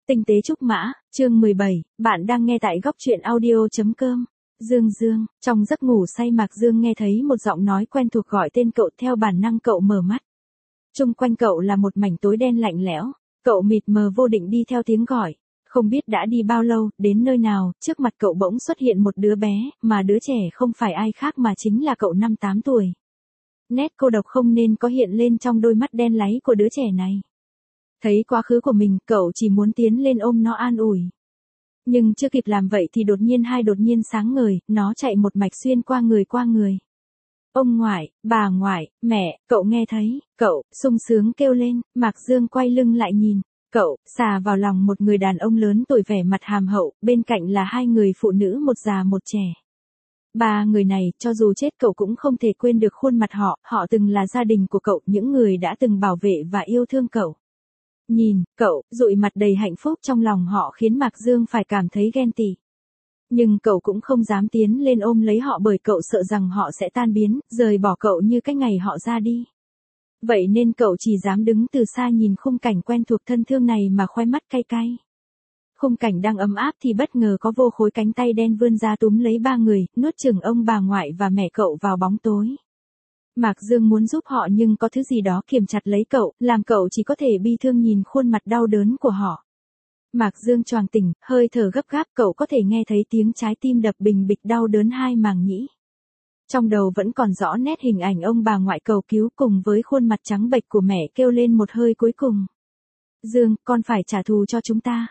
Tinh tế trúc mã, chương 17, bạn đang nghe tại góc truyện audio.com. Dương, trong giấc ngủ say Mạc Dương nghe thấy một giọng nói quen thuộc gọi tên cậu, theo bản năng cậu mở mắt. Chung quanh cậu là một mảnh tối đen lạnh lẽo, cậu mịt mờ vô định đi theo tiếng gọi. Không biết đã đi bao lâu, đến nơi nào, trước mặt cậu bỗng xuất hiện một đứa bé, mà đứa trẻ không phải ai khác mà chính là cậu 5-8 tuổi. Nét cô độc không nên có hiện lên trong đôi mắt đen láy của đứa trẻ này. Thấy quá khứ của mình, cậu chỉ muốn tiến lên ôm nó an ủi. Nhưng chưa kịp làm vậy thì đột nhiên sáng ngời, nó chạy một mạch xuyên qua người. Ông ngoại, bà ngoại, mẹ, cậu nghe thấy, cậu, sung sướng kêu lên. Mạc Dương quay lưng lại nhìn, cậu, xà vào lòng một người đàn ông lớn tuổi vẻ mặt hàm hậu, bên cạnh là hai người phụ nữ, một già một trẻ. Ba người này, cho dù chết cậu cũng không thể quên được khuôn mặt họ từng là gia đình của cậu, những người đã từng bảo vệ và yêu thương cậu. Nhìn, cậu, dụi mặt đầy hạnh phúc trong lòng họ khiến Mạc Dương phải cảm thấy ghen tị. Nhưng cậu cũng không dám tiến lên ôm lấy họ bởi cậu sợ rằng họ sẽ tan biến, rời bỏ cậu như cái ngày họ ra đi. Vậy nên cậu chỉ dám đứng từ xa nhìn khung cảnh quen thuộc thân thương này mà khoe mắt cay cay. Khung cảnh đang ấm áp thì bất ngờ có vô khối cánh tay đen vươn ra túm lấy ba người, nuốt chửng ông bà ngoại và mẹ cậu vào bóng tối. Mạc Dương muốn giúp họ nhưng có thứ gì đó kiềm chặt lấy cậu, làm cậu chỉ có thể bi thương nhìn khuôn mặt đau đớn của họ. Mạc Dương choàng tỉnh, hơi thở gấp gáp, cậu có thể nghe thấy tiếng trái tim đập bình bịch đau đớn hai màng nhĩ. Trong đầu vẫn còn rõ nét hình ảnh ông bà ngoại cầu cứu cùng với khuôn mặt trắng bệch của mẹ kêu lên một hơi cuối cùng. Dương, con phải trả thù cho chúng ta.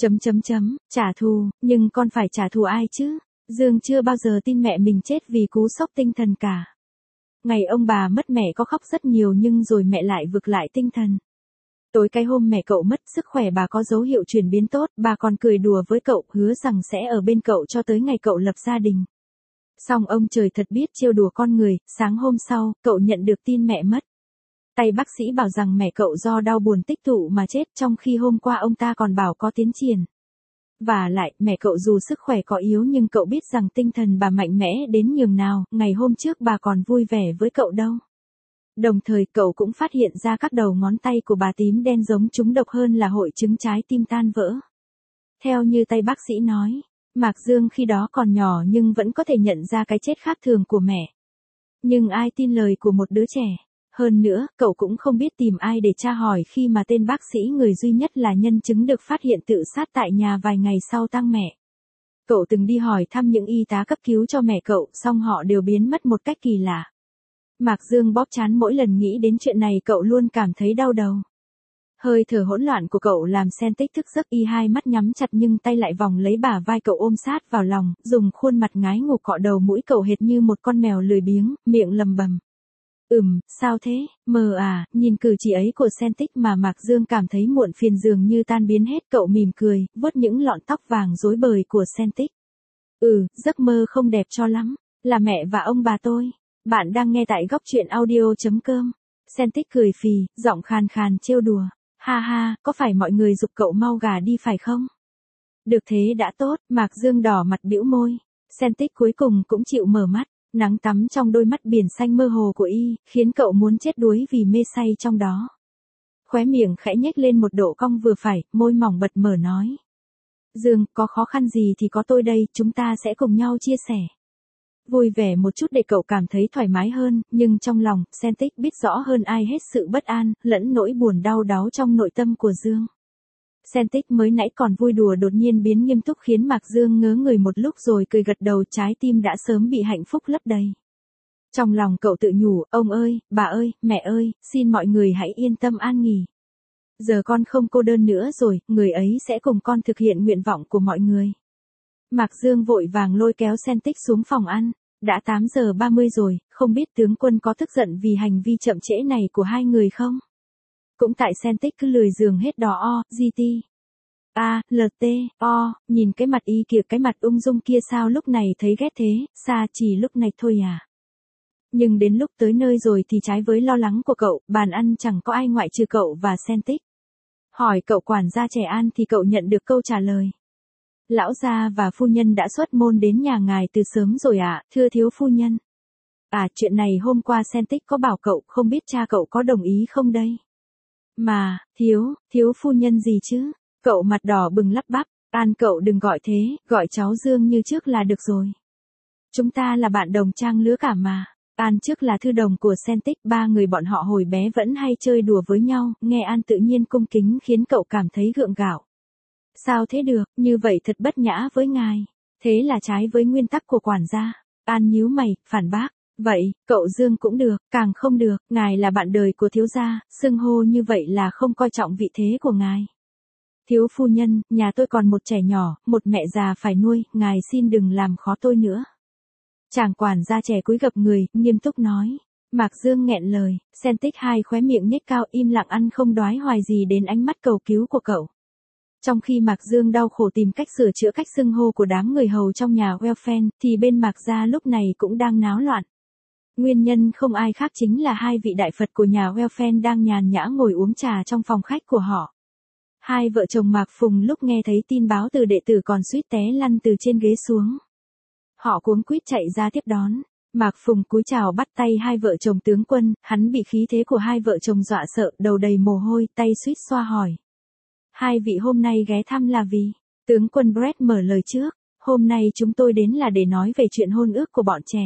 Trả thù, nhưng con phải trả thù ai chứ? Dương chưa bao giờ tin mẹ mình chết vì cú sốc tinh thần cả. Ngày ông bà mất mẹ có khóc rất nhiều nhưng rồi mẹ lại vực lại tinh thần. Tối cái hôm mẹ cậu mất, sức khỏe bà có dấu hiệu chuyển biến tốt, bà còn cười đùa với cậu, hứa rằng sẽ ở bên cậu cho tới ngày cậu lập gia đình. Song ông trời thật biết trêu đùa con người, sáng hôm sau, cậu nhận được tin mẹ mất. Tay bác sĩ bảo rằng mẹ cậu do đau buồn tích tụ mà chết, trong khi hôm qua ông ta còn bảo có tiến triển. Và lại, mẹ cậu dù sức khỏe có yếu nhưng cậu biết rằng tinh thần bà mạnh mẽ đến nhường nào, ngày hôm trước bà còn vui vẻ với cậu đâu. Đồng thời cậu cũng phát hiện ra các đầu ngón tay của bà tím đen giống trúng độc hơn là hội chứng trái tim tan vỡ. Theo như tay bác sĩ nói, Mạc Dương khi đó còn nhỏ nhưng vẫn có thể nhận ra cái chết khác thường của mẹ. Nhưng ai tin lời của một đứa trẻ? Hơn nữa, cậu cũng không biết tìm ai để tra hỏi khi mà tên bác sĩ người duy nhất là nhân chứng được phát hiện tự sát tại nhà vài ngày sau tang mẹ. Cậu từng đi hỏi thăm những y tá cấp cứu cho mẹ cậu, song họ đều biến mất một cách kỳ lạ. Mạc Dương bóp trán, mỗi lần nghĩ đến chuyện này cậu luôn cảm thấy đau đầu. Hơi thở hỗn loạn của cậu làm Sentích thức giấc, y hai mắt nhắm chặt nhưng tay lại vòng lấy bả vai cậu ôm sát vào lòng, dùng khuôn mặt ngái ngủ cọ đầu mũi cậu hệt như một con mèo lười biếng, miệng lầm bầm. Sao thế, mờ à, nhìn cử chỉ ấy của Sentích mà Mạc Dương cảm thấy muộn phiền dường như tan biến hết, cậu mỉm cười, vuốt những lọn tóc vàng rối bời của Sentích. Giấc mơ không đẹp cho lắm, là mẹ và ông bà tôi. Bạn đang nghe tại góc truyện audio.com. Sentích cười phì, giọng khàn khàn trêu đùa. Ha ha, có phải mọi người giục cậu mau gà đi phải không? Được thế đã tốt, Mạc Dương đỏ mặt bĩu môi. Sentích cuối cùng cũng chịu mở mắt. Nắng tắm trong đôi mắt biển xanh mơ hồ của y, khiến cậu muốn chết đuối vì mê say trong đó. Khóe miệng khẽ nhếch lên một độ cong vừa phải, môi mỏng bật mở nói. Dương, có khó khăn gì thì có tôi đây, chúng ta sẽ cùng nhau chia sẻ. Vui vẻ một chút để cậu cảm thấy thoải mái hơn, nhưng trong lòng, Sentích biết rõ hơn ai hết sự bất an, lẫn nỗi buồn đau đáu trong nội tâm của Dương. Sentích mới nãy còn vui đùa đột nhiên biến nghiêm túc khiến Mạc Dương ngớ người một lúc rồi cười gật đầu, trái tim đã sớm bị hạnh phúc lấp đầy. Trong lòng cậu tự nhủ, ông ơi, bà ơi, mẹ ơi, xin mọi người hãy yên tâm an nghỉ. Giờ con không cô đơn nữa rồi, người ấy sẽ cùng con thực hiện nguyện vọng của mọi người. Mạc Dương vội vàng lôi kéo Sentích xuống phòng ăn. Đã 8:30 rồi, không biết tướng quân có tức giận vì hành vi chậm trễ này của hai người không? Cũng tại Sentích cứ lười giường hết đỏ nhìn cái mặt y kìa, cái mặt ung dung kia sao lúc này thấy ghét thế, xa chỉ lúc này thôi à. Nhưng đến lúc tới nơi rồi thì trái với lo lắng của cậu, bàn ăn chẳng có ai ngoại trừ cậu và Sentích. Hỏi cậu quản gia trẻ An thì cậu nhận được câu trả lời. Lão gia và phu nhân đã xuất môn đến nhà ngài từ sớm rồi ạ, thưa thiếu phu nhân. Chuyện này hôm qua Sentích có bảo cậu, không biết cha cậu có đồng ý không đây? Mà, thiếu phu nhân gì chứ? Cậu mặt đỏ bừng lắp bắp, An cậu đừng gọi thế, gọi cháu Dương như trước là được rồi. Chúng ta là bạn đồng trang lứa cả mà. An trước là thư đồng của Sentic, ba người bọn họ hồi bé vẫn hay chơi đùa với nhau, nghe An tự nhiên cung kính khiến cậu cảm thấy gượng gạo. Sao thế được, như vậy thật bất nhã với ngài. Thế là trái với nguyên tắc của quản gia. An nhíu mày, phản bác. Vậy, cậu Dương cũng được, càng không được, ngài là bạn đời của thiếu gia, xưng hô như vậy là không coi trọng vị thế của ngài. Thiếu phu nhân, nhà tôi còn một trẻ nhỏ, một mẹ già phải nuôi, ngài xin đừng làm khó tôi nữa. Chàng quản gia trẻ cúi gập người, nghiêm túc nói. Mạc Dương nghẹn lời, Sentic hai khóe miệng nhếch cao im lặng ăn không đoái hoài gì đến ánh mắt cầu cứu của cậu. Trong khi Mạc Dương đau khổ tìm cách sửa chữa cách xưng hô của đám người hầu trong nhà Welfen, thì bên Mạc gia lúc này cũng đang náo loạn. Nguyên nhân không ai khác chính là hai vị đại Phật của nhà Welfen đang nhàn nhã ngồi uống trà trong phòng khách của họ. Hai vợ chồng Mạc Phùng lúc nghe thấy tin báo từ đệ tử còn suýt té lăn từ trên ghế xuống. Họ cuống quýt chạy ra tiếp đón. Mạc Phùng cúi chào bắt tay hai vợ chồng tướng quân, hắn bị khí thế của hai vợ chồng dọa sợ, đầu đầy mồ hôi, tay suýt xoa hỏi. Hai vị hôm nay ghé thăm là vì? Tướng quân Brett mở lời trước. Hôm nay chúng tôi đến là để nói về chuyện hôn ước của bọn trẻ.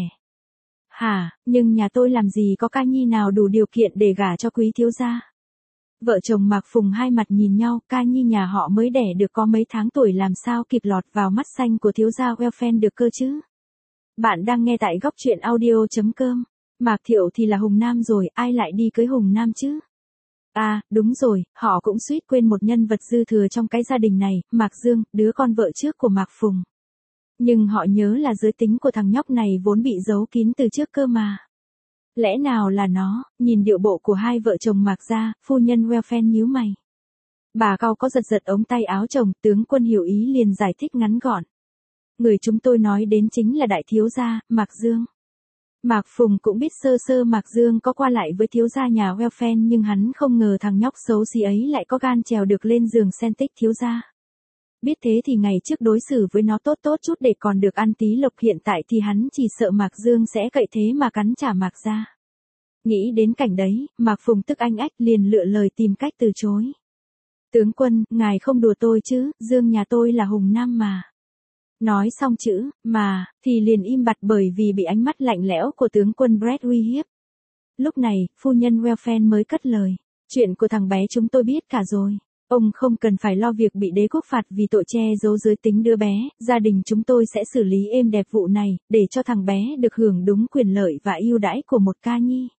Hả, nhưng nhà tôi làm gì có ca nhi nào đủ điều kiện để gả cho quý thiếu gia? Vợ chồng Mạc Phùng hai mặt nhìn nhau, ca nhi nhà họ mới đẻ được có mấy tháng tuổi làm sao kịp lọt vào mắt xanh của thiếu gia Welfen được cơ chứ? Bạn đang nghe tại góc truyện audio.com. Mạc Thiệu thì là Hùng Nam rồi, ai lại đi cưới Hùng Nam chứ? À, đúng rồi, họ cũng suýt quên một nhân vật dư thừa trong cái gia đình này, Mạc Dương, đứa con vợ trước của Mạc Phùng. Nhưng họ nhớ là giới tính của thằng nhóc này vốn bị giấu kín từ trước cơ mà. Lẽ nào là nó, nhìn điệu bộ của hai vợ chồng Mạc gia, phu nhân Welfen nhíu mày. Bà cau có giật giật ống tay áo chồng, tướng quân hiểu ý liền giải thích ngắn gọn. Người chúng tôi nói đến chính là đại thiếu gia, Mạc Dương. Mạc Phùng cũng biết sơ sơ Mạc Dương có qua lại với thiếu gia nhà Welfen nhưng hắn không ngờ thằng nhóc xấu xí ấy lại có gan trèo được lên giường Sentic thiếu gia. Biết thế thì ngày trước đối xử với nó tốt tốt chút để còn được ăn tí lộc, hiện tại thì hắn chỉ sợ Mạc Dương sẽ cậy thế mà cắn trả Mạc gia. Nghĩ đến cảnh đấy, Mạc Phùng tức anh ách liền lựa lời tìm cách từ chối. Tướng quân, ngài không đùa tôi chứ, Dương nhà tôi là Hùng Nam mà. Nói xong chữ, mà, thì liền im bặt bởi vì bị ánh mắt lạnh lẽo của tướng quân Brett uy hiếp. Lúc này, phu nhân Welfen mới cất lời. Chuyện của thằng bé chúng tôi biết cả rồi. Ông không cần phải lo việc bị đế quốc phạt vì tội che giấu giới tính đứa bé, gia đình chúng tôi sẽ xử lý êm đẹp vụ này, để cho thằng bé được hưởng đúng quyền lợi và ưu đãi của một ca nhi.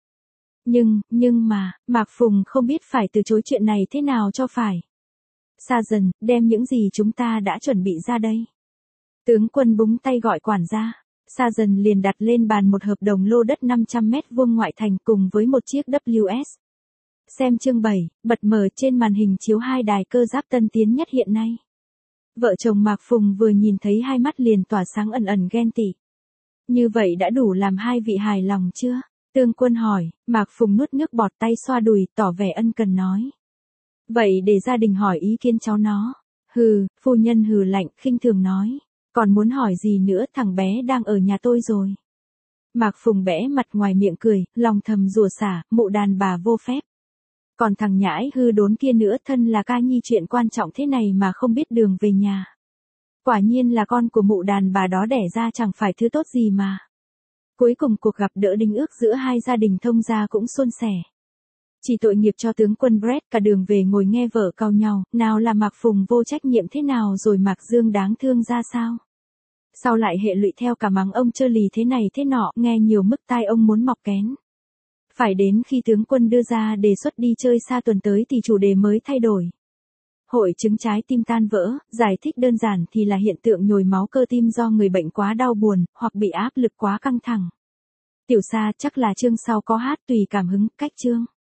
Nhưng mà, Mạc Phùng không biết phải từ chối chuyện này thế nào cho phải. Sa dần, đem những gì chúng ta đã chuẩn bị ra đây. Tướng quân búng tay gọi quản gia. Sa dần liền đặt lên bàn một hợp đồng lô đất 500 mét vuông ngoại thành cùng với một chiếc WS. Xem chương 7, bật mở trên màn hình chiếu hai đài cơ giáp tân tiến nhất hiện nay. Vợ chồng Mạc Phùng vừa nhìn thấy hai mắt liền tỏa sáng ẩn ẩn ghen tị. Như vậy đã đủ làm hai vị hài lòng chưa? Tướng quân hỏi, Mạc Phùng nuốt nước bọt tay xoa đùi, tỏ vẻ ân cần nói. Vậy để gia đình hỏi ý kiến cháu nó. Hừ, phu nhân hừ lạnh, khinh thường nói. Còn muốn hỏi gì nữa, thằng bé đang ở nhà tôi rồi. Mạc Phùng bẽ mặt ngoài miệng cười, lòng thầm rủa xả, mụ đàn bà vô phép. Còn thằng nhãi hư đốn kia nữa, thân là ca nhi chuyện quan trọng thế này mà không biết đường về nhà. Quả nhiên là con của mụ đàn bà đó đẻ ra chẳng phải thứ tốt gì mà. Cuối cùng cuộc gặp đỡ đính ước giữa hai gia đình thông gia cũng suôn sẻ. Chỉ tội nghiệp cho tướng quân Brett, cả đường về ngồi nghe vợ cau nhau, nào là Mạc Phùng vô trách nhiệm thế nào rồi Mạc Dương đáng thương ra sao. Sau lại hệ lụy theo cả mắng ông trơ lì thế này thế nọ, nghe nhiều mức tai ông muốn mọc kén. Phải đến khi tướng quân đưa ra đề xuất đi chơi xa tuần tới thì chủ đề mới thay đổi. Hội chứng trái tim tan vỡ, giải thích đơn giản thì là hiện tượng nhồi máu cơ tim do người bệnh quá đau buồn, hoặc bị áp lực quá căng thẳng. Tiểu Sa chắc là chương sau có hát tùy cảm hứng, cách chương.